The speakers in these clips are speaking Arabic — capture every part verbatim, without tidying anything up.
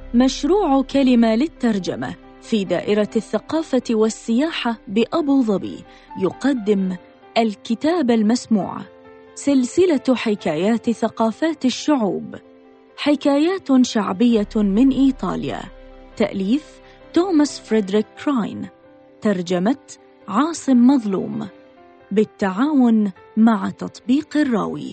مشروع كلمة للترجمة في دائرة الثقافة والسياحة بأبو ظبي يقدم الكتاب المسموع، سلسلة حكايات ثقافات الشعوب، حكايات شعبية من إيطاليا، تأليف توماس فريدريك كراين، ترجمة عاصم مظلوم، بالتعاون مع تطبيق الراوي.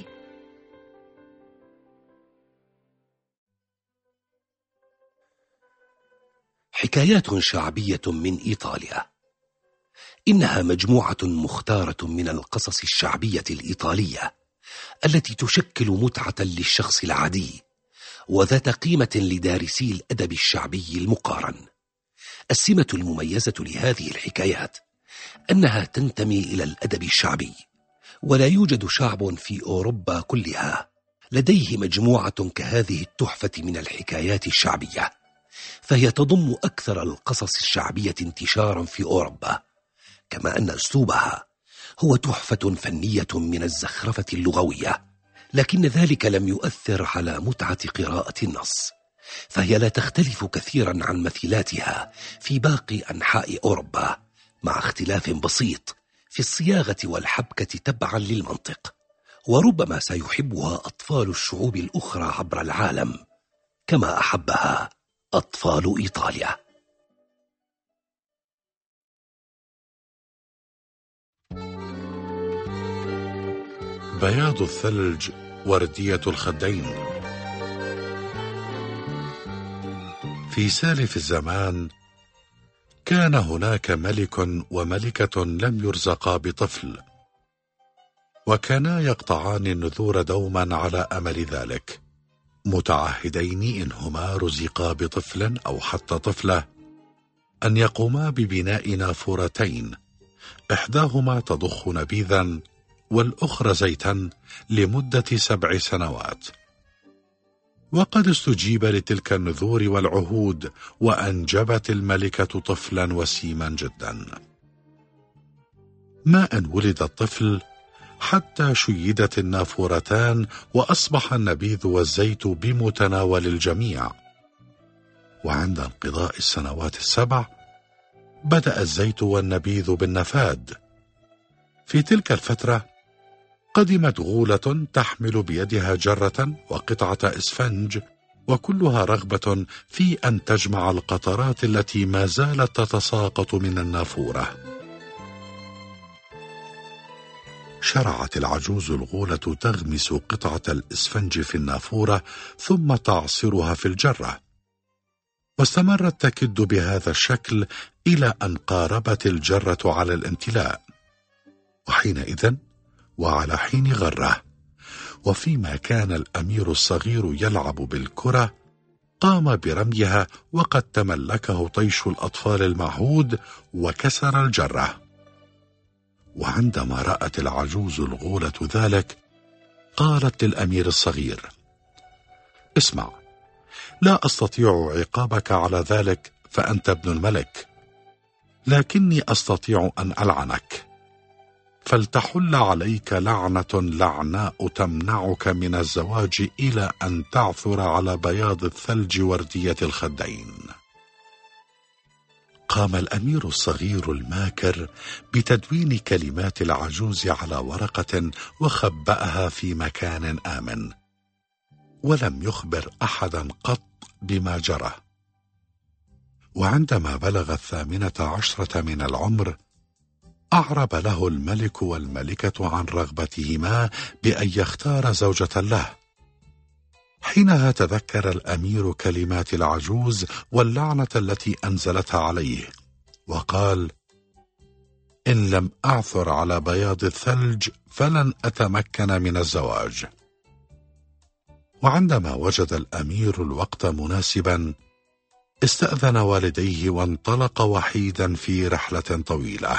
حكايات شعبية من إيطاليا. إنها مجموعة مختارة من القصص الشعبية الإيطالية التي تشكل متعة للشخص العادي وذات قيمة لدارسي الأدب الشعبي المقارن. السمة المميزة لهذه الحكايات أنها تنتمي إلى الأدب الشعبي، ولا يوجد شعب في أوروبا كلها لديه مجموعة كهذه التحفة من الحكايات الشعبية، فهي تضم أكثر القصص الشعبية انتشارا في أوروبا، كما أن أسلوبها هو تحفة فنية من الزخرفة اللغوية، لكن ذلك لم يؤثر على متعة قراءة النص، فهي لا تختلف كثيرا عن مثيلاتها في باقي أنحاء أوروبا، مع اختلاف بسيط في الصياغة والحبكة تبعا للمنطق، وربما سيحبها أطفال الشعوب الأخرى عبر العالم كما أحبها أطفال إيطاليا. بياض الثلج، وردية الخدين. في سالف الزمان كان هناك ملك وملكة لم يرزقا بطفل، وكانا يقطعان النذور دوما على أمل ذلك، متعهدين إنهما رزقا بطفل أو حتى طفلة أن يقوما ببناء نافورتين، إحداهما تضخ نبيذا والأخرى زيتا لمدة سبع سنوات. وقد استجيب لتلك النذور والعهود، وأنجبت الملكة طفلا وسيما جدا. ما أن ولد الطفل حتى شيدت النافورتان، وأصبح النبيذ والزيت بمتناول الجميع. وعند انقضاء السنوات السبع بدأ الزيت والنبيذ بالنفاد. في تلك الفترة قدمت غولة تحمل بيدها جرة وقطعة إسفنج، وكلها رغبة في أن تجمع القطرات التي ما زالت تتساقط من النافورة. شرعت العجوز الغولة تغمس قطعة الإسفنج في النافورة ثم تعصرها في الجرة، واستمرت تكد بهذا الشكل إلى أن قاربت الجرة على الامتلاء. وحينئذ وعلى حين غره، وفيما كان الأمير الصغير يلعب بالكرة، قام برميها وقد تملكه طيش الأطفال المعهود وكسر الجرة. وعندما رأت العجوز الغولة ذلك قالت للأمير الصغير: اسمع، لا أستطيع عقابك على ذلك فأنت ابن الملك، لكني أستطيع أن ألعنك، فلتحل عليك لعنة لعناء تمنعك من الزواج إلى أن تعثر على بياض الثلج وردية الخدين. قام الأمير الصغير الماكر بتدوين كلمات العجوز على ورقة وخبأها في مكان آمن، ولم يخبر أحدا قط بما جرى. وعندما بلغ الثامنة عشرة من العمر أعرب له الملك والملكة عن رغبتهما بأن يختار زوجة له. حينها تذكر الأمير كلمات العجوز واللعنة التي أنزلتها عليه، وقال: إن لم أعثر على بياض الثلج فلن أتمكن من الزواج. وعندما وجد الأمير الوقت مناسبا استأذن والديه وانطلق وحيدا في رحلة طويلة.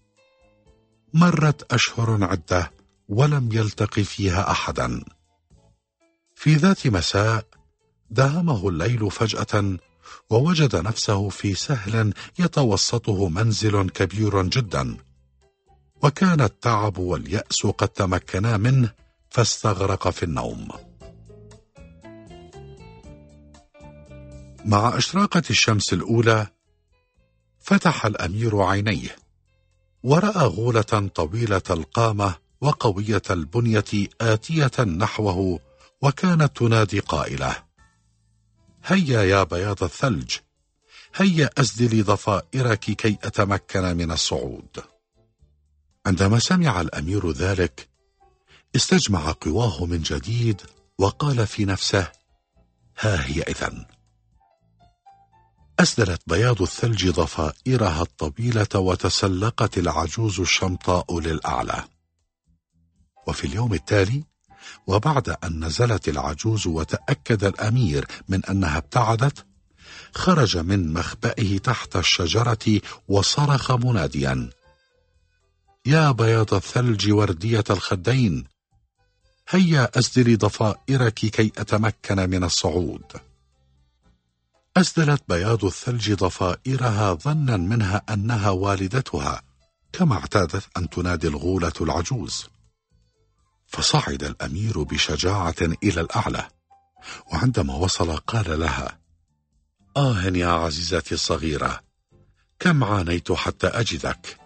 مرت أشهر عدة ولم يلتقي فيها أحدا. في ذات مساء داهمه الليل فجأة، ووجد نفسه في سهل يتوسطه منزل كبير جدا، وكان التعب واليأس قد تمكنا منه، فاستغرق في النوم. مع إشراقة الشمس الأولى فتح الأمير عينيه ورأى غولة طويلة القامة وقوية البنية آتية نحوه، وكانت تنادي قائلة: هيا يا بياض الثلج، هيا أسدلي ضفائرك كي أتمكن من الصعود. عندما سمع الأمير ذلك استجمع قواه من جديد وقال في نفسه: ها هي إذن. أسدلت بياض الثلج ضفائرها الطويلة وتسلقت العجوز الشمطاء للأعلى. وفي اليوم التالي، وبعد أن نزلت العجوز وتأكد الأمير من أنها ابتعدت، خرج من مخبئه تحت الشجرة وصرخ مناديا: يا بياض الثلج وردية الخدين، هيا أسدلي ضفائرك كي أتمكن من الصعود. أسدلت بياض الثلج ضفائرها ظنا منها أنها والدتها، كما اعتادت أن تنادي الغولة العجوز. فصعد الأمير بشجاعة إلى الأعلى، وعندما وصل قال لها: آه يا عزيزتي الصغيرة، كم عانيت حتى أجدك.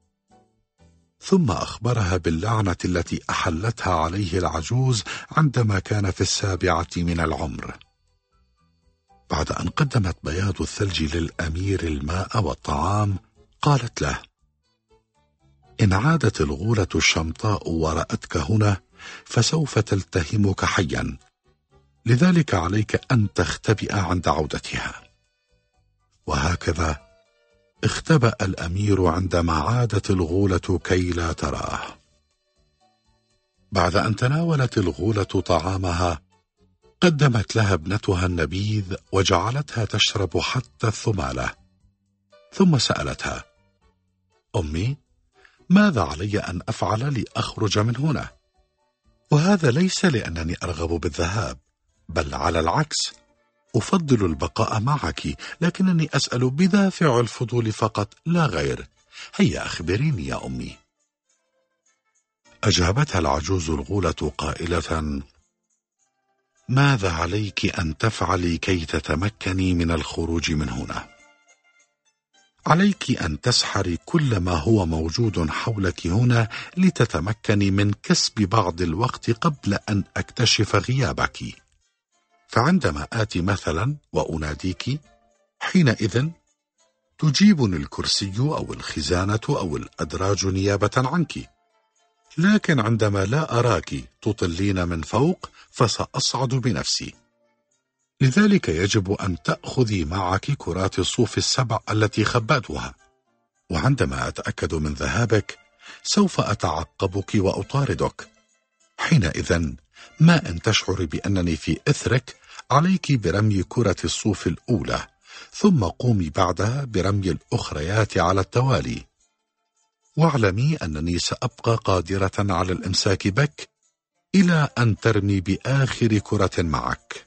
ثم أخبرها باللعنة التي أحلتها عليه العجوز عندما كان في السابعة من العمر. بعد أن قدمت بياض الثلج للأمير الماء والطعام، قالت له: إن عادت الغولة الشمطاء ورأتك هنا فسوف تلتهمك حيا، لذلك عليك أن تختبئ عند عودتها. وهكذا اختبأ الأمير عندما عادت الغولة كي لا تراه. بعد أن تناولت الغولة طعامها، قدمت لها ابنتها النبيذ وجعلتها تشرب حتى الثمالة، ثم سألتها: أمي، ماذا علي أن أفعل لأخرج من هنا؟ وهذا ليس لأنني أرغب بالذهاب، بل على العكس، أفضل البقاء معك، لكنني أسأل بدافع الفضول فقط لا غير. هيا أخبريني يا أمي. أجابتها العجوز الغولة قائلة: ماذا عليك أن تفعلي كي تتمكني من الخروج من هنا؟ عليك أن تسحري كل ما هو موجود حولك هنا لتتمكني من كسب بعض الوقت قبل أن أكتشف غيابك. فعندما آتي مثلا وأناديك، حينئذ تجيبني الكرسي أو الخزانة أو الأدراج نيابة عنك، لكن عندما لا أراك تطلين من فوق فسأصعد بنفسي. لذلك يجب أن تأخذي معك كرات الصوف السبع التي خبأتها، وعندما أتأكد من ذهابك سوف أتعقبك وأطاردك. حينئذ ما أن تشعر بأنني في إثرك، عليك برمي كرة الصوف الأولى، ثم قومي بعدها برمي الأخريات على التوالي، واعلمي أنني سأبقى قادرة على الإمساك بك إلى أن ترمي بآخر كرة معك.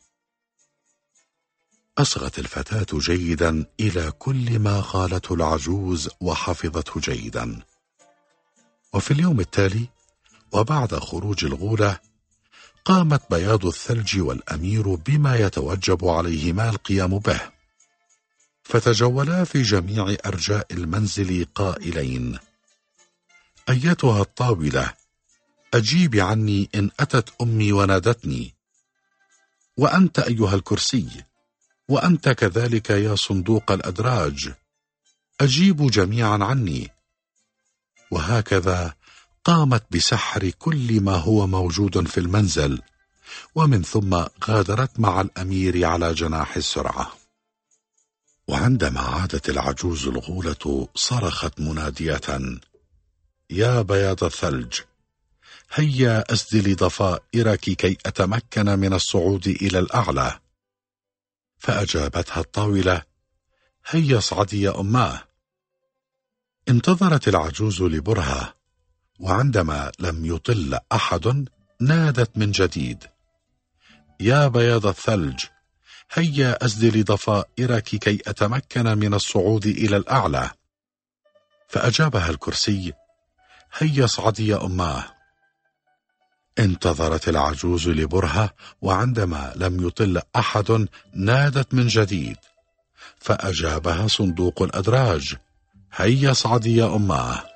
أصغت الفتاة جيدا إلى كل ما قالته العجوز وحفظته جيدا. وفي اليوم التالي، وبعد خروج الغولة، قامت بياض الثلج والأمير بما يتوجب عليهما القيام به، فتجولا في جميع أرجاء المنزل قائلين: أيتها الطاولة، أجيبي عني إن أتت أمي ونادتني، وأنت أيها الكرسي، وأنت كذلك يا صندوق الأدراج، أجيبوا جميعا عني. وهكذا قامت بسحر كل ما هو موجود في المنزل، ومن ثم غادرت مع الأمير على جناح السرعة. وعندما عادت العجوز الغولة صرخت منادية: يا بياض الثلج، هيا أسدلي ضفائرك كي أتمكن من الصعود إلى الأعلى. فأجابتها الطاولة: هيا اصعدي يا أماه. انتظرت العجوز لبرهة، وعندما لم يطل أحد نادت من جديد: يا بياض الثلج، هيا أسدلي ضفائرك كي أتمكن من الصعود إلى الأعلى. فأجابها الكرسي: هيا اصعدي يا أماه. انتظرت العجوز لبرهة، وعندما لم يطل أحد نادت من جديد، فأجابها صندوق الأدراج: هيا اصعدي يا أماه.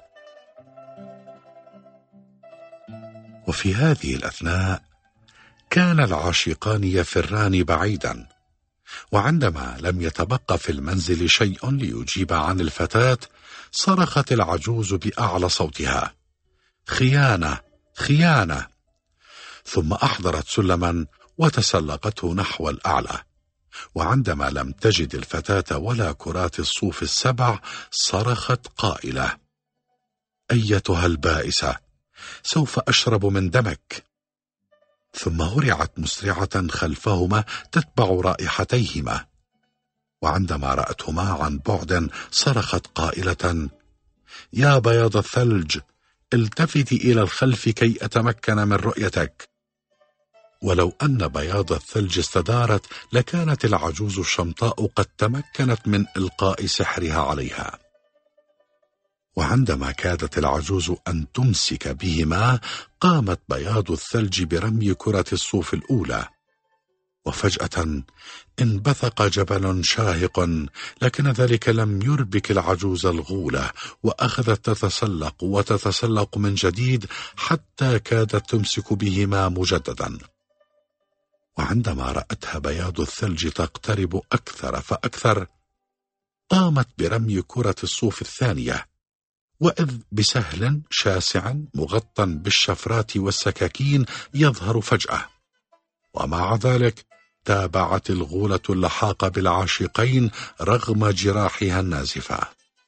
وفي هذه الأثناء كان العاشقان يفران بعيدا، وعندما لم يتبقى في المنزل شيء ليجيب عن الفتاة، صرخت العجوز بأعلى صوتها: خيانة خيانة! ثم أحضرت سلما وتسلقته نحو الأعلى، وعندما لم تجد الفتاة ولا كرات الصوف السبع، صرخت قائلة: أيتها البائسة، سوف أشرب من دمك. ثم هرعت مسرعة خلفهما تتبع رائحتيهما، وعندما رأتهما عن بعد صرخت قائلة: يا بياض الثلج، التفتي إلى الخلف كي أتمكن من رؤيتك. ولو أن بياض الثلج استدارت لكانت العجوز الشمطاء قد تمكنت من إلقاء سحرها عليها. وعندما كادت العجوز أن تمسك بهما، قامت بياض الثلج برمي كرة الصوف الأولى، وفجأة انبثق جبل شاهق، لكن ذلك لم يربك العجوز الغولة، وأخذت تتسلق وتتسلق من جديد حتى كادت تمسك بهما مجددا. وعندما رأتها بياض الثلج تقترب أكثر فأكثر، قامت برمي كرة الصوف الثانية، وإذ بسهل شاسع مغطى بالشفرات والسكاكين يظهر فجأة، ومع ذلك تابعت الغولة اللحاق بالعاشقين رغم جراحها النازفة.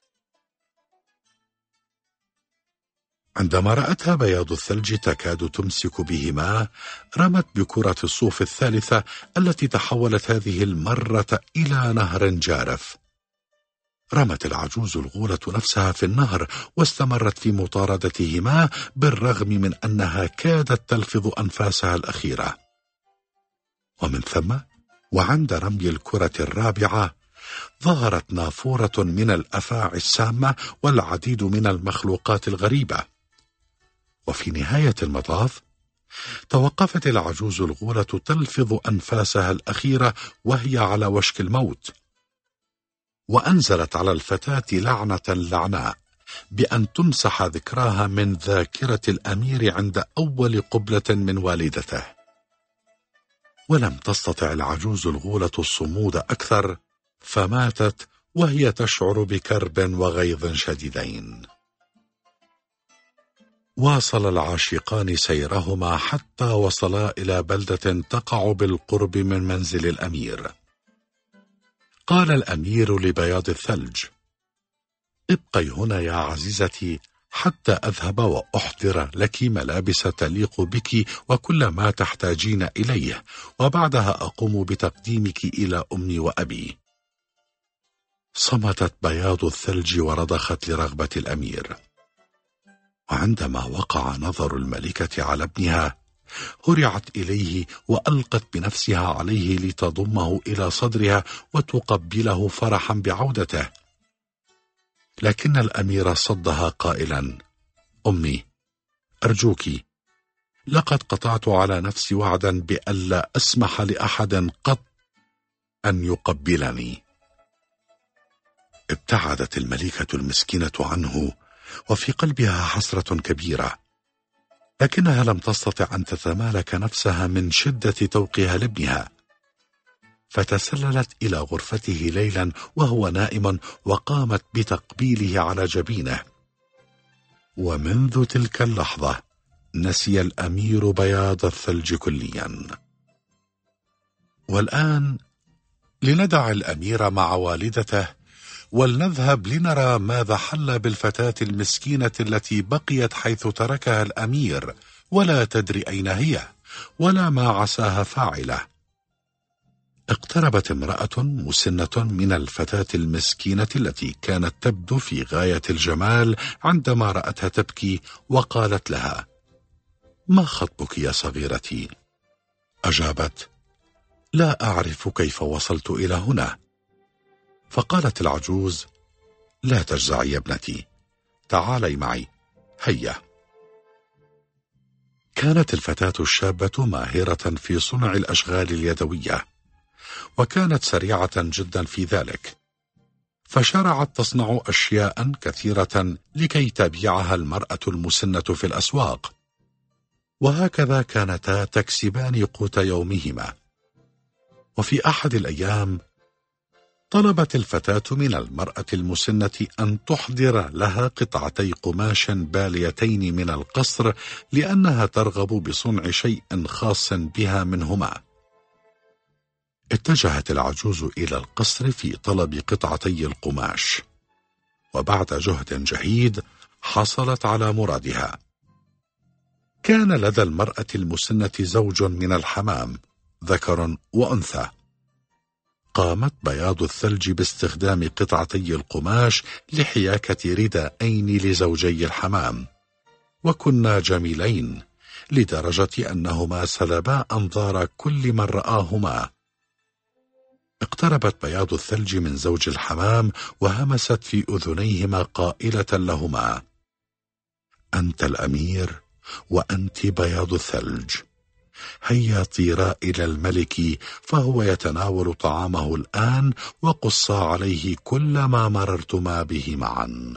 عندما رأتها بياض الثلج تكاد تمسك بهما، رمت بكرة الصوف الثالثة التي تحولت هذه المرة إلى نهر جارف. رمت العجوز الغولة نفسها في النهر، واستمرت في مطاردتهما بالرغم من أنها كادت تلفظ أنفاسها الأخيرة. ومن ثم وعند رمي الكرة الرابعة ظهرت نافورة من الأفاعي السامة والعديد من المخلوقات الغريبة. وفي نهاية المطاف توقفت العجوز الغولة تلفظ أنفاسها الأخيرة وهي على وشك الموت، وأنزلت على الفتاة لعنة لعناء بأن تمسح ذكراها من ذاكرة الأمير عند أول قبلة من والدته. ولم تستطع العجوز الغولة الصمود أكثر، فماتت وهي تشعر بكرب وغيظ شديدين. واصل العاشقان سيرهما حتى وصلا إلى بلدة تقع بالقرب من منزل الأمير. قال الأمير لبياض الثلج: ابقي هنا يا عزيزتي حتى أذهب وأحضر لك ملابس تليق بك وكل ما تحتاجين إليه، وبعدها أقوم بتقديمك إلى أمي وأبي. صمتت بياض الثلج ورضخت لرغبة الأمير. وعندما وقع نظر الملكة على ابنها، هرعت إليه وألقت بنفسها عليه لتضمه إلى صدرها وتقبله فرحا بعودته. لكن الأمير صدها قائلا: أمي، أرجوك، لقد قطعت على نفسي وعدا بألا أسمح لأحد قط أن يقبلني. ابتعدت الملكة المسكينة عنه وفي قلبها حسرة كبيرة، لكنها لم تستطع أن تتمالك نفسها من شدة توقها لابنها، فتسللت إلى غرفته ليلا وهو نائم، وقامت بتقبيله على جبينه. ومنذ تلك اللحظة نسي الأمير بياض الثلج كليا. والآن لندع الأمير مع والدته، ولنذهب لنرى ماذا حل بالفتاة المسكينة التي بقيت حيث تركها الأمير، ولا تدري أين هي ولا ما عساها فاعله. اقتربت امرأة مسنة من الفتاة المسكينة التي كانت تبدو في غاية الجمال عندما رأتها تبكي، وقالت لها: ما خطبك يا صغيرتي؟ أجابت: لا أعرف كيف وصلت إلى هنا. فقالت العجوز: لا تجزعي يا ابنتي، تعالي معي، هيا. كانت الفتاة الشابة ماهرة في صنع الأشغال اليدوية، وكانت سريعة جدا في ذلك، فشرعت تصنع أشياء كثيرة لكي تبيعها المرأة المسنة في الأسواق، وهكذا كانتا تكسبان قوت يومهما. وفي أحد الأيام طلبت الفتاة من المرأة المسنة أن تحضر لها قطعتي قماش باليتين من القصر، لأنها ترغب بصنع شيء خاص بها منهما. اتجهت العجوز إلى القصر في طلب قطعتي القماش، وبعد جهد جهيد حصلت على مرادها. كان لدى المرأة المسنة زوج من الحمام، ذكر وأنثى. قامت بياض الثلج باستخدام قطعتي القماش لحياكة رداءين لزوجي الحمام، وكنا جميلين لدرجة أنهما سلبا أنظار كل من رآهما. اقتربت بياض الثلج من زوج الحمام وهمست في أذنيهما قائلة لهما: أنت الأمير وأنت بياض الثلج، هيا طيرا إلى الملك فهو يتناول طعامه الآن، وقصا عليه كل ما مررتما به معا.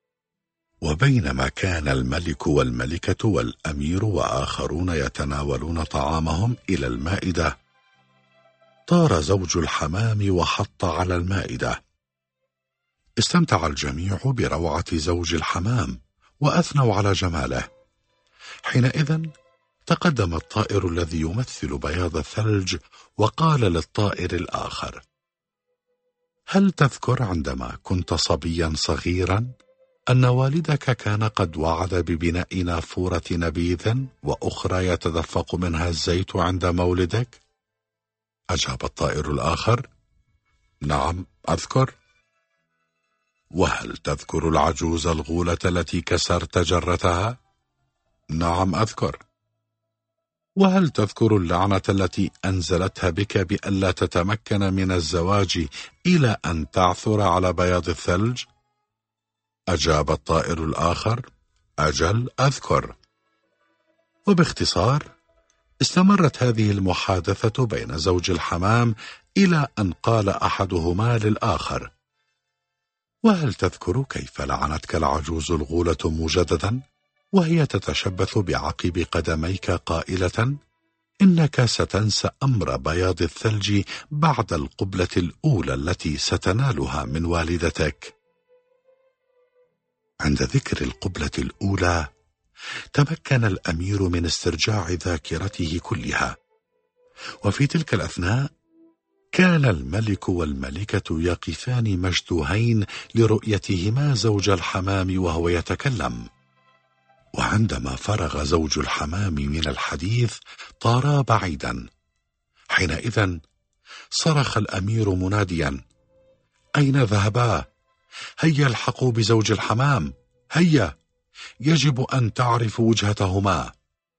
وبينما كان الملك والملكة والأمير وآخرون يتناولون طعامهم إلى المائدة، طار زوج الحمام وحط على المائدة. استمتع الجميع بروعة زوج الحمام وأثنوا على جماله. حينئذ تقدم الطائر الذي يمثل بياض الثلج وقال للطائر الآخر: هل تذكر عندما كنت صبيا صغيرا أن والدك كان قد وعد ببناء نافورة نبيذ وأخرى يتدفق منها الزيت عند مولدك؟ أجاب الطائر الآخر: نعم أذكر. وهل تذكر العجوز الغولة التي كسرت جرتها؟ نعم أذكر. وهل تذكر اللعنة التي أنزلتها بك بألا تتمكن من الزواج إلى أن تعثر على بياض الثلج؟ أجاب الطائر الآخر: أجل أذكر. وباختصار استمرت هذه المحادثة بين زوج الحمام إلى أن قال أحدهما للآخر: وهل تذكر كيف لعنتك العجوز الغولة مجددا وهي تتشبث بعقب قدميك قائلة: إنك ستنسى أمر بياض الثلج بعد القبلة الأولى التي ستنالها من والدتك؟ عند ذكر القبلة الأولى تمكن الأمير من استرجاع ذاكرته كلها، وفي تلك الأثناء كان الملك والملكة يقفان مشدوهين لرؤيتهما زوج الحمام وهو يتكلم. وعندما فرغ زوج الحمام من الحديث طارا بعيدا. حينئذ صرخ الأمير مناديا: أين ذهبا؟ هيا الحقوا بزوج الحمام، هيا، يجب أن تعرفوا وجهتهما.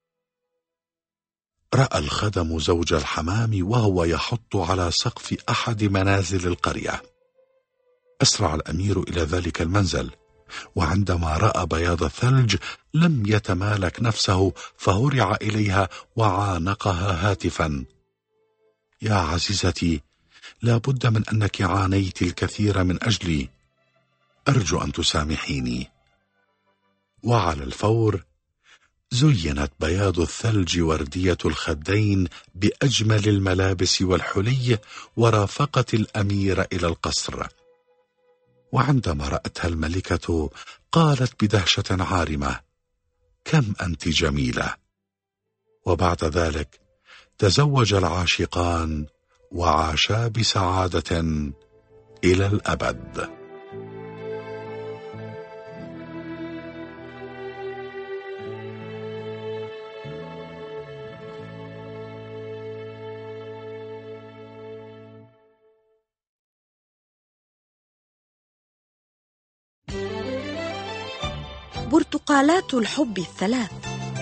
رأى الخدم زوج الحمام وهو يحط على سقف أحد منازل القرية. أسرع الأمير إلى ذلك المنزل، وعندما رأى بياض الثلج لم يتمالك نفسه فهرع إليها وعانقها هاتفا: يا عزيزتي، لا بد من أنك عانيت الكثير من أجلي، أرجو أن تسامحيني. وعلى الفور زينت بياض الثلج وردية الخدين بأجمل الملابس والحلي، ورافقت الأمير إلى القصر. وعندما رأتها الملكة قالت بدهشة عارمة: كم أنت جميلة. وبعد ذلك تزوج العاشقان وعاشا بسعادة إلى الأبد. برتقالات الحب الثلاث.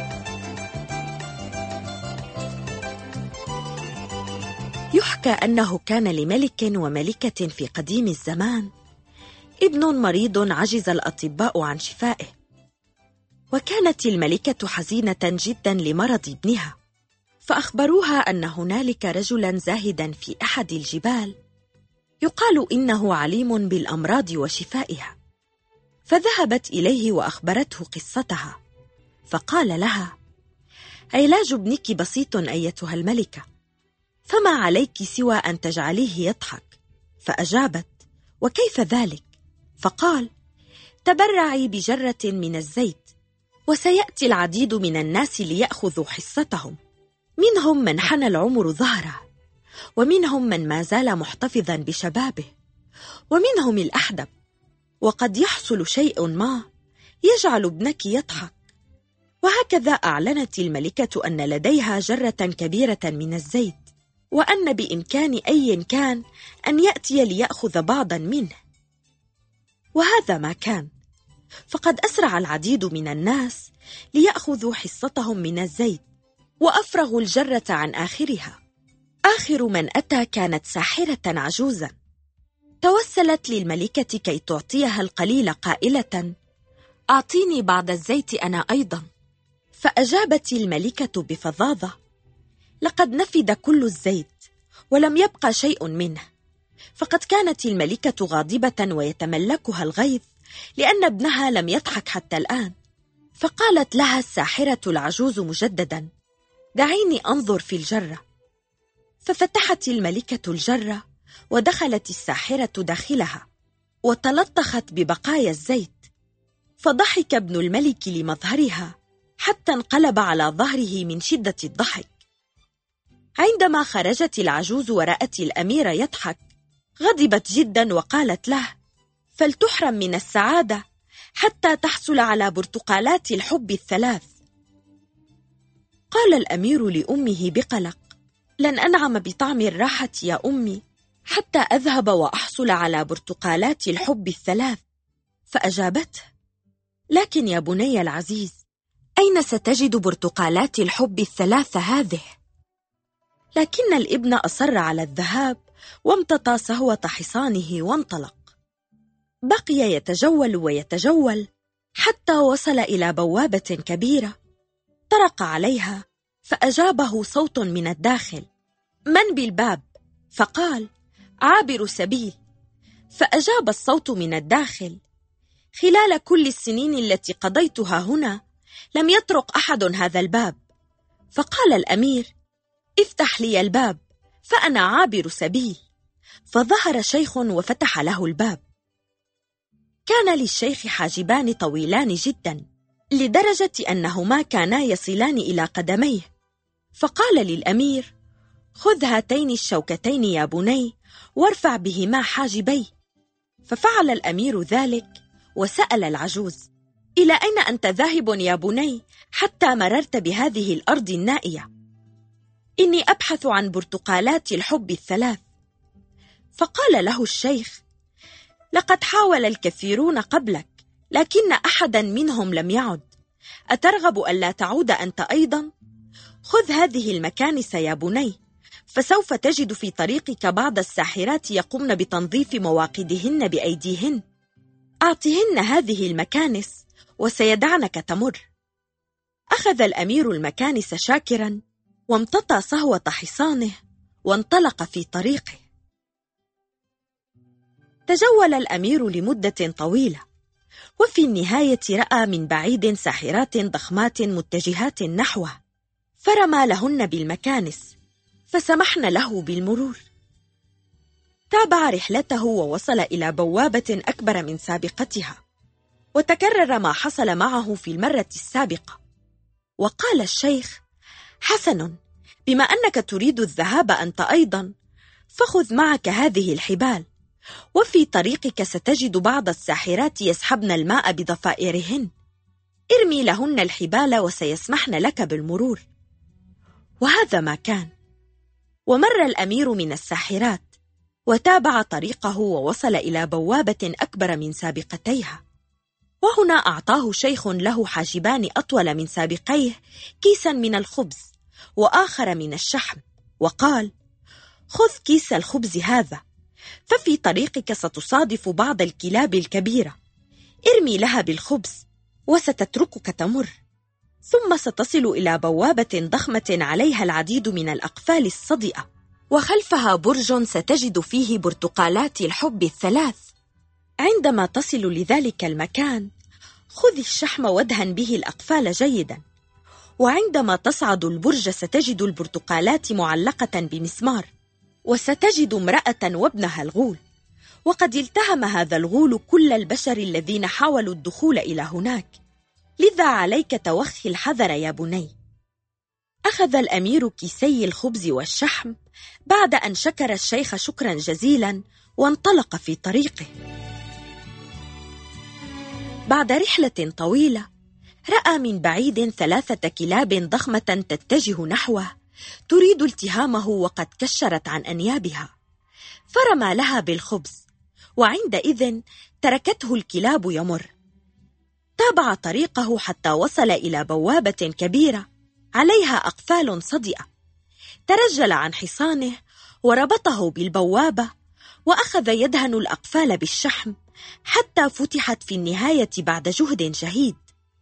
يحكى أنه كان لملك وملكة في قديم الزمان ابن مريض عجز الأطباء عن شفائه، وكانت الملكة حزينة جدا لمرض ابنها، فأخبروها أن هنالك رجلا زاهدا في أحد الجبال يقال إنه عليم بالأمراض وشفائها، فذهبت إليه وأخبرته قصتها، فقال لها: علاج ابنك بسيط أيتها الملكة، فما عليك سوى أن تجعليه يضحك. فأجابت: وكيف ذلك؟ فقال: تبرعي بجرة من الزيت، وسيأتي العديد من الناس ليأخذوا حصتهم، منهم من حنى العمر ظهره، ومنهم من ما زال محتفظا بشبابه، ومنهم الأحدب، وقد يحصل شيء ما يجعل ابنك يضحك. وهكذا أعلنت الملكة أن لديها جرة كبيرة من الزيت، وأن بإمكان أي كان أن يأتي ليأخذ بعضا منه. وهذا ما كان، فقد أسرع العديد من الناس ليأخذوا حصتهم من الزيت، وأفرغوا الجرة عن آخرها. آخر من أتى كانت ساحرة عجوزا، توسلت للملكة كي تعطيها القليل قائلة: أعطيني بعض الزيت أنا أيضا. فأجابت الملكة بفظاظة: لقد نفد كل الزيت ولم يبقى شيء منه. فقد كانت الملكة غاضبة ويتملكها الغيظ لأن ابنها لم يضحك حتى الآن. فقالت لها الساحرة العجوز مجددا: دعيني أنظر في الجرة. ففتحت الملكة الجرة، ودخلت الساحرة داخلها وتلطخت ببقايا الزيت، فضحك ابن الملك لمظهرها حتى انقلب على ظهره من شدة الضحك. عندما خرجت العجوز ورأت الأمير يضحك غضبت جدا وقالت له: فلتحرم من السعادة حتى تحصل على برتقالات الحب الثلاث. قال الأمير لأمه بقلق: لن أنعم بطعم الراحة يا أمي حتى أذهب وأحصل على برتقالات الحب الثلاث. فأجابته: لكن يا بني العزيز، أين ستجد برتقالات الحب الثلاث هذه؟ لكن الابن أصر على الذهاب، وامتطى سهوة حصانه وانطلق. بقي يتجول ويتجول حتى وصل إلى بوابة كبيرة، طرق عليها، فأجابه صوت من الداخل: من بالباب؟ فقال: عابر سبيل. فأجاب الصوت من الداخل: خلال كل السنين التي قضيتها هنا لم يطرق أحد هذا الباب. فقال الأمير: افتح لي الباب فأنا عابر سبيل. فظهر شيخ وفتح له الباب. كان للشيخ حاجبان طويلان جدا لدرجة أنهما كانا يصلان إلى قدميه. فقال للأمير: خذ هاتين الشوكتين يا بني وارفع بهما حاجبي. ففعل الأمير ذلك وسأل العجوز: إلى أين أنت ذاهب يا بني حتى مررت بهذه الأرض النائية؟ إني أبحث عن برتقالات الحب الثلاث. فقال له الشيخ: لقد حاول الكثيرون قبلك لكن أحدا منهم لم يعد، أترغب ألا تعود أنت أيضا؟ خذ هذه المكانس يا بني، فسوف تجد في طريقك بعض الساحرات يقومن بتنظيف مواقدهن بأيديهن، أعطهن هذه المكانس وسيدعنك تمر. أخذ الأمير المكانس شاكرا، وامتطى صهوة حصانه وانطلق في طريقه. تجول الأمير لمدة طويلة، وفي النهاية رأى من بعيد ساحرات ضخمات متجهات نحوه، فرمى لهن بالمكانس فسمحن له بالمرور. تابع رحلته ووصل إلى بوابة أكبر من سابقتها، وتكرر ما حصل معه في المرة السابقة. وقال الشيخ: حسن، بما أنك تريد الذهاب أنت أيضا، فخذ معك هذه الحبال، وفي طريقك ستجد بعض الساحرات يسحبن الماء بضفائرهن، ارمي لهن الحبال وسيسمحن لك بالمرور. وهذا ما كان. ومر الأمير من الساحرات وتابع طريقه ووصل إلى بوابة أكبر من سابقتيها، وهنا أعطاه شيخ له حاجبان أطول من سابقيه كيسا من الخبز وآخر من الشحم، وقال: خذ كيس الخبز هذا، ففي طريقك ستصادف بعض الكلاب الكبيرة، ارمي لها بالخبز، وستتركك تمر، ثم ستصل إلى بوابة ضخمة عليها العديد من الأقفال الصدئة، وخلفها برج ستجد فيه برتقالات الحب الثلاث. عندما تصل لذلك المكان خذ الشحم وادهن به الأقفال جيدا، وعندما تصعد البرج ستجد البرتقالات معلقة بمسمار، وستجد امرأة وابنها الغول، وقد التهم هذا الغول كل البشر الذين حاولوا الدخول إلى هناك، لذا عليك توخي الحذر يا بني. أخذ الأمير كيسي الخبز والشحم بعد أن شكر الشيخ شكرا جزيلا وانطلق في طريقه. بعد رحلة طويلة رأى من بعيد ثلاثة كلاب ضخمة تتجه نحوه تريد التهامه وقد كشرت عن أنيابها، فرمى لها بالخبز، وعندئذ تركته الكلاب يمر. تابع طريقه حتى وصل إلى بوابة كبيرة عليها أقفال صدئة، ترجل عن حصانه وربطه بالبوابة وأخذ يدهن الأقفال بالشحم حتى فتحت في النهاية بعد جهد شهيد.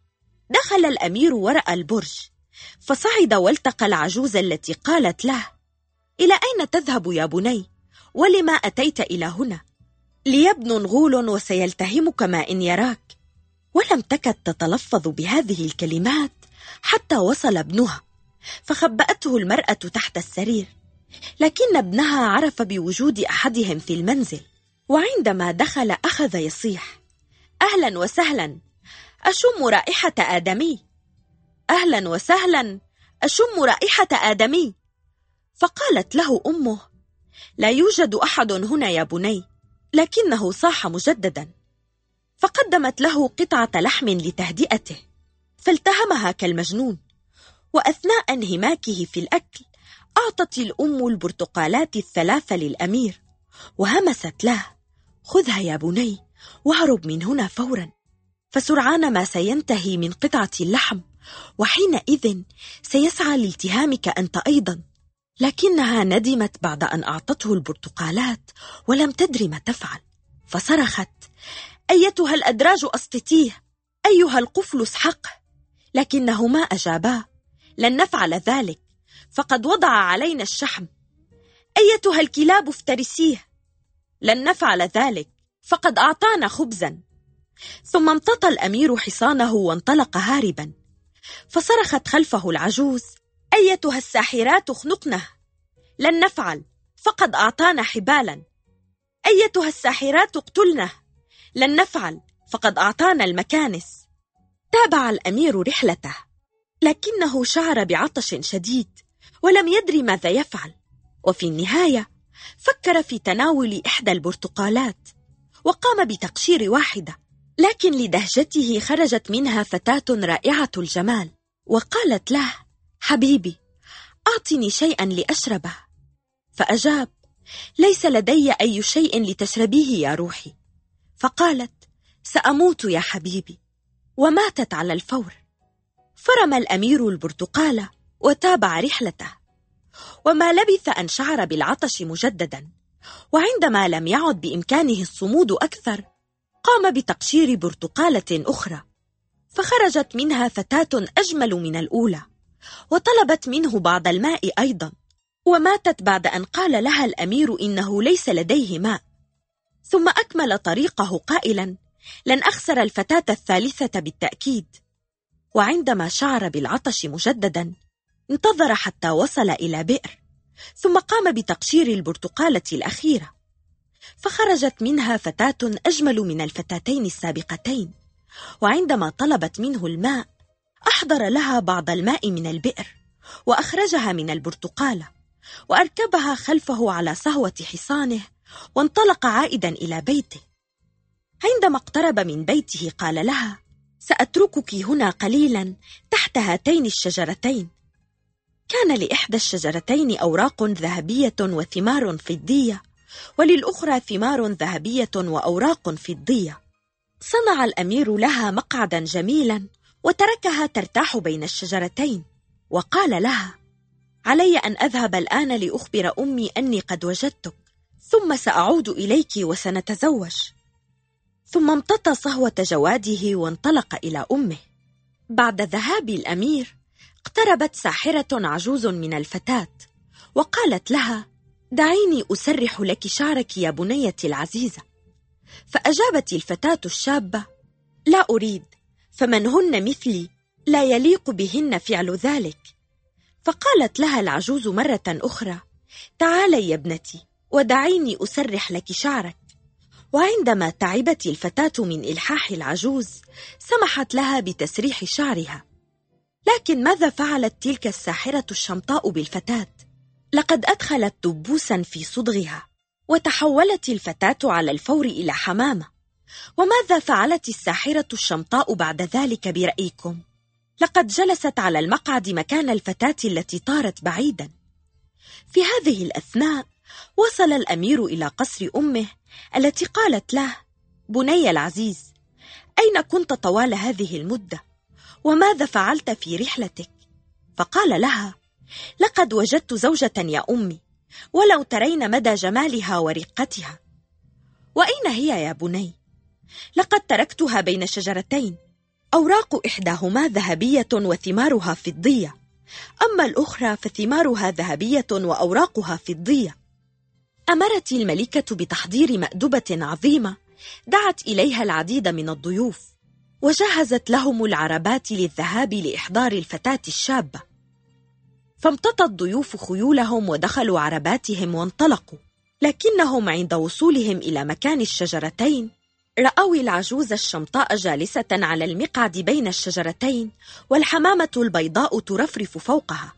دخل الأمير وراء البرج فصعد والتقى العجوز التي قالت له: إلى أين تذهب يا بني؟ ولما أتيت إلى هنا؟ لي ابن غول وسيلتهمك ما إن يراك. ولم تكد تتلفظ بهذه الكلمات حتى وصل ابنها، فخبأته المرأة تحت السرير، لكن ابنها عرف بوجود أحدهم في المنزل، وعندما دخل أخذ يصيح: أهلا وسهلا، أشم رائحة آدمي، أهلا وسهلا، أشم رائحة آدمي. فقالت له أمه: لا يوجد أحد هنا يا بني، لكنه صاح مجددا. فقدمت له قطعة لحم لتهدئته، فالتهمها كالمجنون، وأثناء انهماكه في الأكل أعطت الأم البرتقالات الثلاثة للأمير وهمست له: خذها يا بني واهرب من هنا فورا، فسرعان ما سينتهي من قطعة اللحم، وحينئذ سيسعى لالتهامك أنت أيضا. لكنها ندمت بعد أن أعطته البرتقالات ولم تدر ما تفعل، فصرخت: أيتها الأدراج أسقطيه، أيها القفل اسحقه. لكنه ما أجابا: لن نفعل ذلك، فقد وضع علينا الشحم. أيتها الكلاب افترسيه، لن نفعل ذلك، فقد أعطانا خبزا. ثم امتطى الأمير حصانه وانطلق هاربا، فصرخت خلفه العجوز: أيتها الساحرات اخنقنه، لن نفعل، فقد أعطانا حبالا. أيتها الساحرات اقتلنه، لن نفعل، فقد أعطانا المكانس. تابع الأمير رحلته، لكنه شعر بعطش شديد ولم يدري ماذا يفعل، وفي النهاية فكر في تناول إحدى البرتقالات وقام بتقشير واحدة، لكن لدهشته خرجت منها فتاة رائعة الجمال وقالت له: حبيبي، أعطني شيئا لأشربه. فأجاب: ليس لدي أي شيء لتشربيه يا روحي. فقالت: سأموت يا حبيبي، وماتت على الفور. فرمى الأمير البرتقالة وتابع رحلته، وما لبث أن شعر بالعطش مجددا، وعندما لم يعد بإمكانه الصمود أكثر قام بتقشير برتقالة أخرى، فخرجت منها فتاة أجمل من الأولى، وطلبت منه بعض الماء أيضا، وماتت بعد أن قال لها الأمير إنه ليس لديه ماء. ثم أكمل طريقه قائلا: لن أخسر الفتاة الثالثة بالتأكيد. وعندما شعر بالعطش مجددا انتظر حتى وصل إلى بئر، ثم قام بتقشير البرتقالة الأخيرة، فخرجت منها فتاة أجمل من الفتاتين السابقتين، وعندما طلبت منه الماء أحضر لها بعض الماء من البئر وأخرجها من البرتقالة، وأركبها خلفه على صهوة حصانه وانطلق عائدا إلى بيته. عندما اقترب من بيته قال لها: سأتركك هنا قليلا تحت هاتين الشجرتين. كان لإحدى الشجرتين أوراق ذهبية وثمار فضية، وللأخرى ثمار ذهبية وأوراق فضية. صنع الأمير لها مقعدا جميلا وتركها ترتاح بين الشجرتين، وقال لها: علي أن أذهب الآن لأخبر أمي أني قد وجدتك، ثم سأعود إليك وسنتزوج. ثم امتطى صهوة جواده وانطلق إلى أمه. بعد ذهاب الأمير اقتربت ساحرة عجوز من الفتاة وقالت لها: دعيني أسرح لك شعرك يا بنيتي العزيزة. فأجابت الفتاة الشابة: لا أريد، فمن هن مثلي لا يليق بهن فعل ذلك. فقالت لها العجوز مرة أخرى: تعالي يا ابنتي ودعيني أسرح لك شعرك. وعندما تعبت الفتاة من إلحاح العجوز سمحت لها بتسريح شعرها. لكن ماذا فعلت تلك الساحرة الشمطاء بالفتاة؟ لقد أدخلت دبوسا في صدغها، وتحولت الفتاة على الفور إلى حمامة. وماذا فعلت الساحرة الشمطاء بعد ذلك برأيكم؟ لقد جلست على المقعد مكان الفتاة التي طارت بعيدا. في هذه الأثناء وصل الأمير إلى قصر أمه التي قالت له: بني العزيز، أين كنت طوال هذه المدة؟ وماذا فعلت في رحلتك؟ فقال لها: لقد وجدت زوجة يا أمي، ولو ترين مدى جمالها ورقتها. وأين هي يا بني؟ لقد تركتها بين شجرتين، أوراق إحداهما ذهبية وثمارها فضية، أما الأخرى فثمارها ذهبية وأوراقها فضية. أمرت الملكة بتحضير مأدبة عظيمة دعت إليها العديد من الضيوف، وجهزت لهم العربات للذهاب لإحضار الفتاة الشابة. فامتطى الضيوف خيولهم ودخلوا عرباتهم وانطلقوا، لكنهم عند وصولهم إلى مكان الشجرتين رأوا العجوز الشمطاء جالسة على المقعد بين الشجرتين والحمامة البيضاء ترفرف فوقها.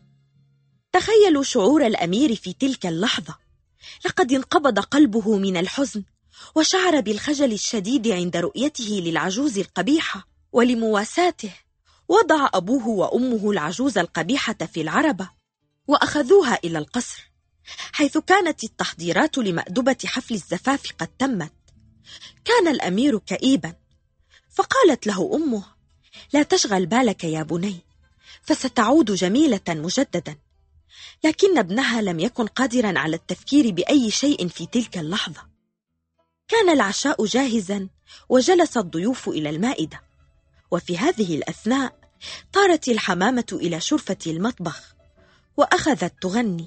تخيلوا شعور الأمير في تلك اللحظة، لقد انقبض قلبه من الحزن وشعر بالخجل الشديد عند رؤيته للعجوز القبيحة. ولمواساته وضع أبوه وأمه العجوز القبيحة في العربة وأخذوها إلى القصر، حيث كانت التحضيرات لمأدبة حفل الزفاف قد تمت. كان الأمير كئيبا، فقالت له أمه: لا تشغل بالك يا بني، فستعود جميلة مجددا. لكن ابنها لم يكن قادرا على التفكير بأي شيء في تلك اللحظة. كان العشاء جاهزا وجلس الضيوف إلى المائدة، وفي هذه الأثناء طارت الحمامة إلى شرفة المطبخ وأخذت تغني: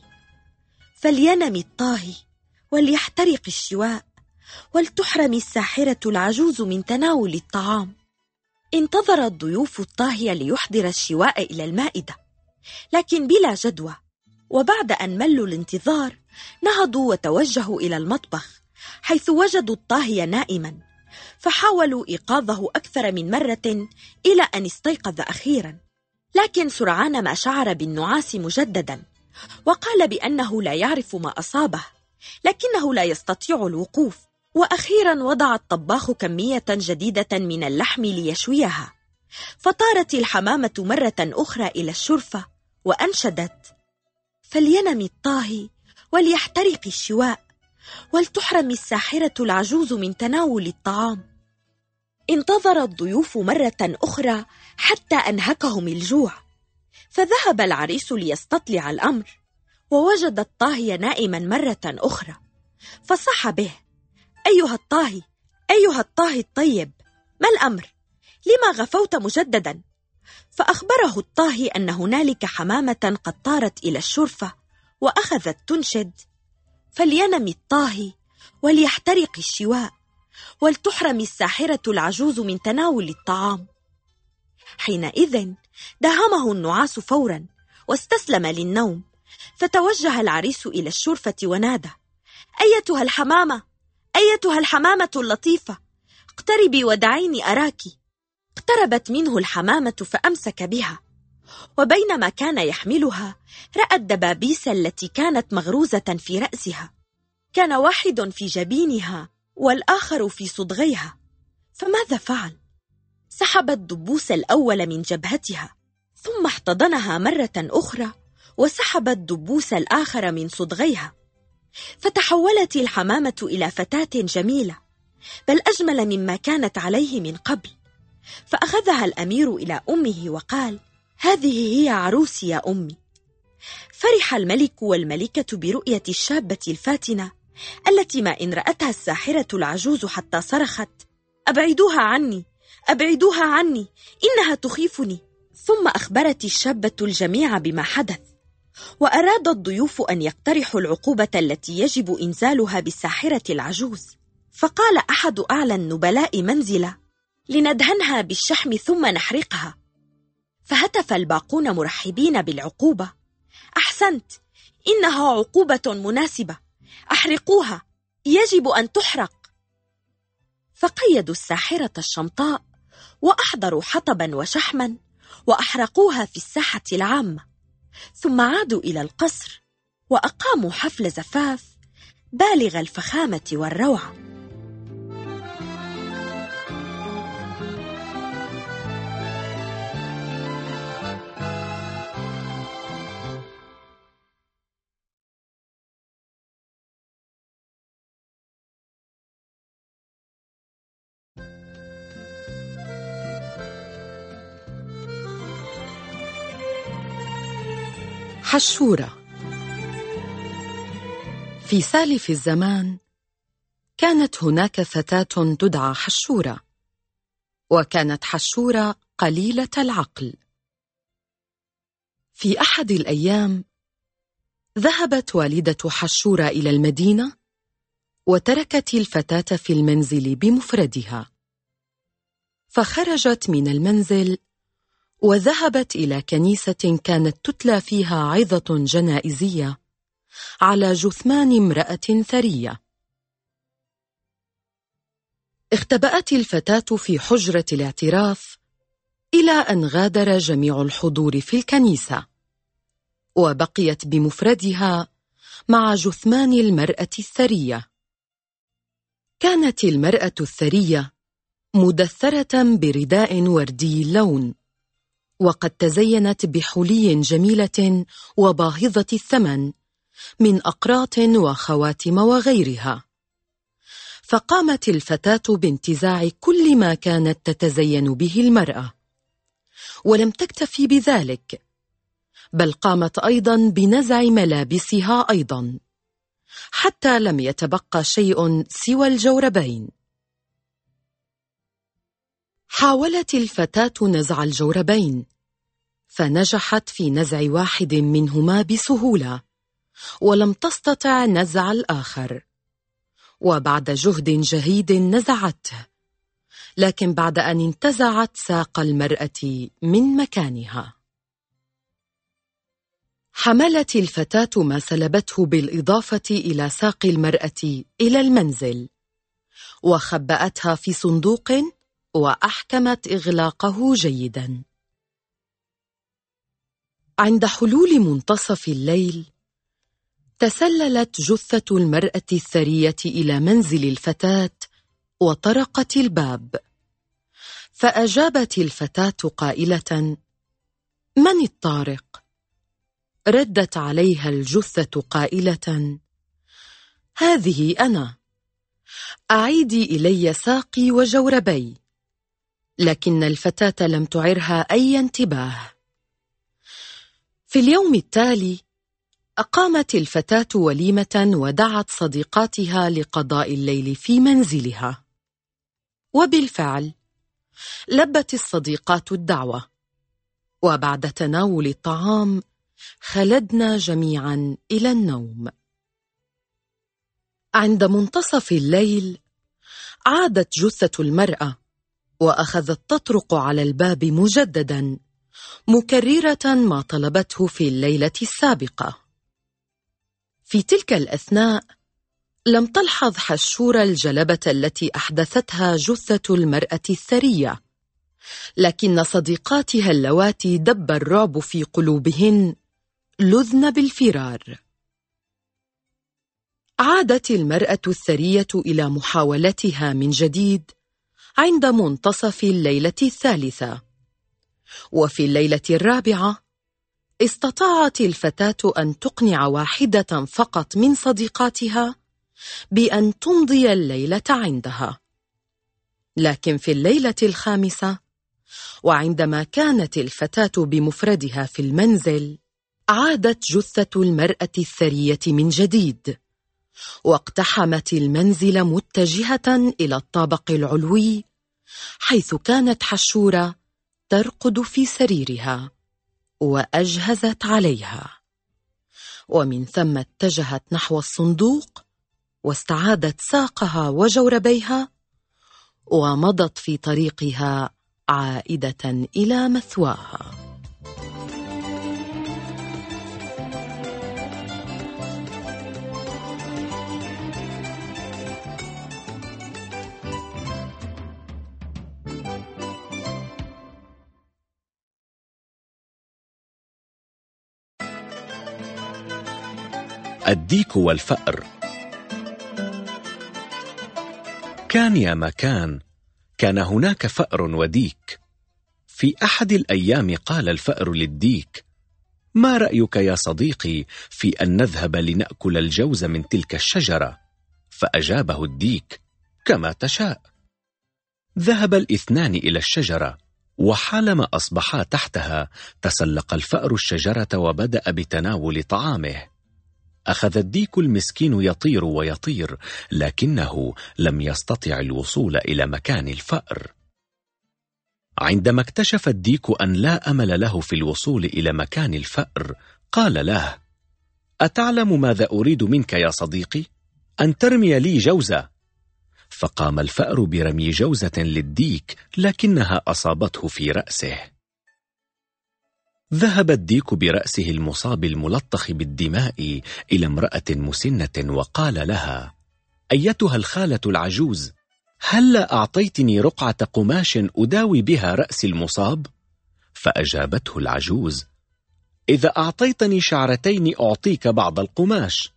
فلينم الطاهي وليحترق الشواء ولتحرم الساحرة العجوز من تناول الطعام. انتظر الضيوف الطاهي ليحضر الشواء إلى المائدة، لكن بلا جدوى. وبعد أن ملوا الانتظار نهضوا وتوجهوا إلى المطبخ، حيث وجدوا الطاهي نائما، فحاولوا إيقاظه أكثر من مرة إلى أن استيقظ أخيرا. لكن سرعان ما شعر بالنعاس مجددا، وقال بأنه لا يعرف ما أصابه، لكنه لا يستطيع الوقوف. وأخيرا وضع الطباخ كمية جديدة من اللحم ليشويها، فطارت الحمامة مرة أخرى إلى الشرفة وأنشدت: فلينم الطاهي وليحترق الشواء ولتحرم الساحرة العجوز من تناول الطعام. انتظر الضيوف مرة أخرى حتى أنهكهم الجوع، فذهب العريس ليستطلع الأمر، ووجد الطاهي نائما مرة أخرى، فصح به: أيها الطاهي، أيها الطاهي الطيب، ما الأمر؟ لما غفوت مجددا؟ فأخبره الطاهي أن هنالك حمامة قد طارت إلى الشرفة وأخذت تنشد: فلينم الطاهي وليحترق الشواء ولتحرم الساحرة العجوز من تناول الطعام. حينئذ داهمه النعاس فورا واستسلم للنوم، فتوجه العريس إلى الشرفة ونادى: أيتها الحمامة، أيتها الحمامة اللطيفة، اقتربي ودعيني أراك. اقتربت منه الحمامة فأمسك بها، وبينما كان يحملها رأى الدبابيس التي كانت مغروزة في رأسها، كان واحد في جبينها والآخر في صدغيها. فماذا فعل؟ سحب الدبوس الأول من جبهتها، ثم احتضنها مرة أخرى وسحب الدبوس الآخر من صدغيها، فتحولت الحمامة إلى فتاة جميلة، بل أجمل مما كانت عليه من قبل. فأخذها الأمير إلى أمه وقال: هذه هي عروسي يا أمي. فرح الملك والملكة برؤية الشابة الفاتنة التي ما إن رأتها الساحرة العجوز حتى صرخت: أبعدوها عني، أبعدوها عني، إنها تخيفني. ثم أخبرت الشابة الجميع بما حدث، وأراد الضيوف أن يقترحوا العقوبة التي يجب إنزالها بالساحرة العجوز. فقال أحد أعلى النبلاء منزلة: لندهنها بالشحم ثم نحرقها. فهتف الباقون مرحبين بالعقوبة: أحسنت، إنها عقوبة مناسبة، أحرقوها، يجب أن تحرق. فقيدوا الساحرة الشمطاء وأحضروا حطبا وشحما وأحرقوها في الساحة العامة، ثم عادوا إلى القصر وأقاموا حفل زفاف بالغ الفخامة والروعة. حشورة. في سالف الزمان كانت هناك فتاة تدعى حشورة، وكانت حشورة قليلة العقل. في أحد الأيام ذهبت والدة حشورة إلى المدينة وتركت الفتاة في المنزل بمفردها، فخرجت من المنزل وذهبت إلى كنيسة كانت تتلى فيها عظة جنائزية على جثمان امرأة ثرية. اختبأت الفتاة في حجرة الاعتراف إلى أن غادر جميع الحضور في الكنيسة، وبقيت بمفردها مع جثمان المرأة الثرية. كانت المرأة الثرية مدثرة برداء وردي اللون، وقد تزينت بحلي جميلة وباهظة الثمن من أقراط وخواتم وغيرها. فقامت الفتاة بانتزاع كل ما كانت تتزين به المرأة، ولم تكتفي بذلك، بل قامت أيضا بنزع ملابسها أيضا، حتى لم يتبقى شيء سوى الجوربين. حاولت الفتاة نزع الجوربين، فنجحت في نزع واحد منهما بسهولة، ولم تستطع نزع الآخر. وبعد جهد جهيد نزعته، لكن بعد أن انتزعت ساق المرأة من مكانها. حملت الفتاة ما سلبته بالإضافة إلى ساق المرأة إلى المنزل، وخبأتها في صندوق وأحكمت إغلاقه جيداً. عند حلول منتصف الليل تسللت جثة المرأة الثرية إلى منزل الفتاة وطرقت الباب، فأجابت الفتاة قائلة: من الطارق؟ ردت عليها الجثة قائلة: هذه أنا، أعيدي إلي ساقي وجوربي. لكن الفتاة لم تعرها أي انتباه. في اليوم التالي أقامت الفتاة وليمة ودعت صديقاتها لقضاء الليل في منزلها، وبالفعل لبت الصديقات الدعوة، وبعد تناول الطعام خلدنا جميعا إلى النوم. عند منتصف الليل عادت جثة المرأة وأخذت تطرق على الباب مجددا، مكررة ما طلبته في الليلة السابقة. في تلك الأثناء لم تلحظ حشورة الجلبة التي أحدثتها جثة المرأة الثرية، لكن صديقاتها اللواتي دب الرعب في قلوبهن لذن بالفرار. عادت المرأة الثرية إلى محاولتها من جديد عند منتصف الليلة الثالثة، وفي الليلة الرابعة استطاعت الفتاة أن تقنع واحدة فقط من صديقاتها بأن تمضي الليلة عندها. لكن في الليلة الخامسة، وعندما كانت الفتاة بمفردها في المنزل، عادت جثة المرأة الثرية من جديد، واقتحمت المنزل متجهة إلى الطابق العلوي حيث كانت حشورة ترقد في سريرها وأجهزت عليها، ومن ثم اتجهت نحو الصندوق واستعادت ساقها وجوربيها ومضت في طريقها عائدة إلى مثواها. الديك والفأر. كان يا مكان كان هناك فأر وديك. في أحد الأيام قال الفأر للديك: ما رأيك يا صديقي في أن نذهب لنأكل الجوز من تلك الشجرة؟ فأجابه الديك: كما تشاء. ذهب الاثنان إلى الشجرة، وحالما أصبحا تحتها تسلق الفأر الشجرة وبدأ بتناول طعامه. أخذ الديك المسكين يطير ويطير، لكنه لم يستطع الوصول إلى مكان الفأر. عندما اكتشف الديك أن لا أمل له في الوصول إلى مكان الفأر، قال له: أتعلم ماذا أريد منك يا صديقي؟ أن ترمي لي جوزة. فقام الفأر برمي جوزة للديك، لكنها أصابته في رأسه. ذهب الديك برأسه المصاب الملطخ بالدماء إلى امرأة مسنة وقال لها: أيتها الخالة العجوز، هلا أعطيتني رقعة قماش أداوي بها رأس المصاب؟ فأجابته العجوز: إذا أعطيتني شعرتين أعطيك بعض القماش.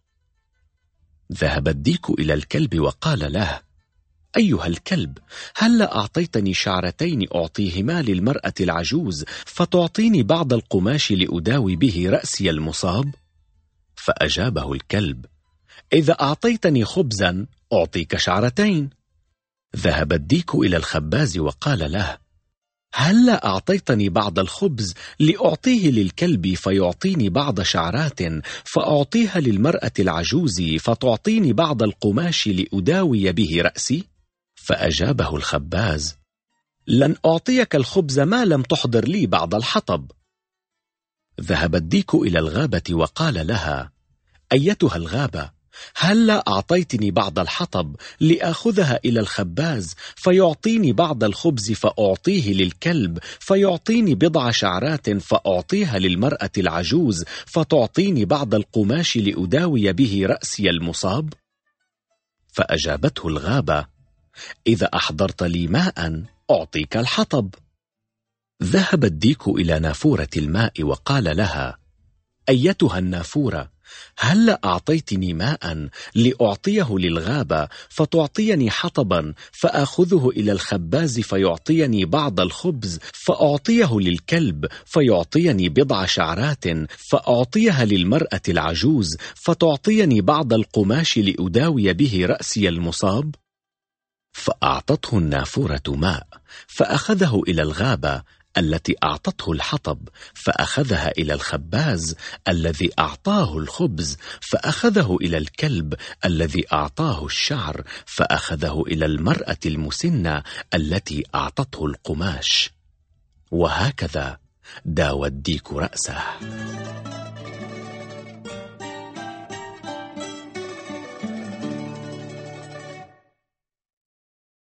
ذهب الديك إلى الكلب وقال له: أيها الكلب، هلا أعطيتني شعرتين أعطيهما للمرأة العجوز فتعطيني بعض القماش لأداوي به رأسي المصاب؟ فأجابه الكلب: إذا أعطيتني خبزا أعطيك شعرتين. ذهب الديك إلى الخباز وقال له: هلا أعطيتني بعض الخبز لأعطيه للكلب فيعطيني بعض شعرات فأعطيها للمرأة العجوز فتعطيني بعض القماش لأداوي به رأسي؟ فأجابه الخباز: لن أعطيك الخبز ما لم تحضر لي بعض الحطب. ذهب الديك إلى الغابة وقال لها: أيتها الغابة، هلا أعطيتني بعض الحطب لأخذها إلى الخباز فيعطيني بعض الخبز فأعطيه للكلب فيعطيني بضع شعرات فأعطيها للمرأة العجوز فتعطيني بعض القماش لأداوي به رأسي المصاب؟ فأجابته الغابة: إذا أحضرت لي ماء أعطيك الحطب. ذهب الديك إلى نافورة الماء وقال لها: أيتها النافورة، هلا أعطيتني ماء لأعطيه للغابة فتعطيني حطبا فأخذه إلى الخباز فيعطيني بعض الخبز فأعطيه للكلب فيعطيني بضع شعرات فأعطيها للمرأة العجوز فتعطيني بعض القماش لأداوي به رأسي المصاب؟ فأعطته النافورة ماء، فأخذه إلى الغابة التي أعطته الحطب، فأخذها إلى الخباز الذي أعطاه الخبز، فأخذه إلى الكلب الذي أعطاه الشعر، فأخذه إلى المرأة المسنة التي أعطته القماش. وهكذا داوى الديك رأسه.